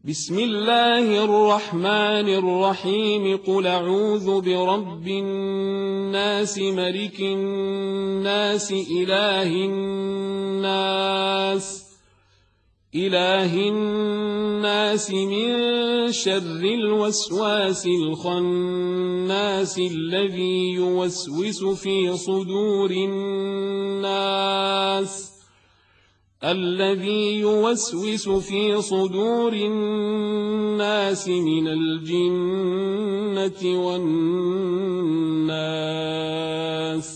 بسم الله الرحمن الرحيم قل أعوذ برب الناس ملك الناس إله الناس من شر الوسواس الخناس الذي يوسوس في صدور الناس من الجنة والناس.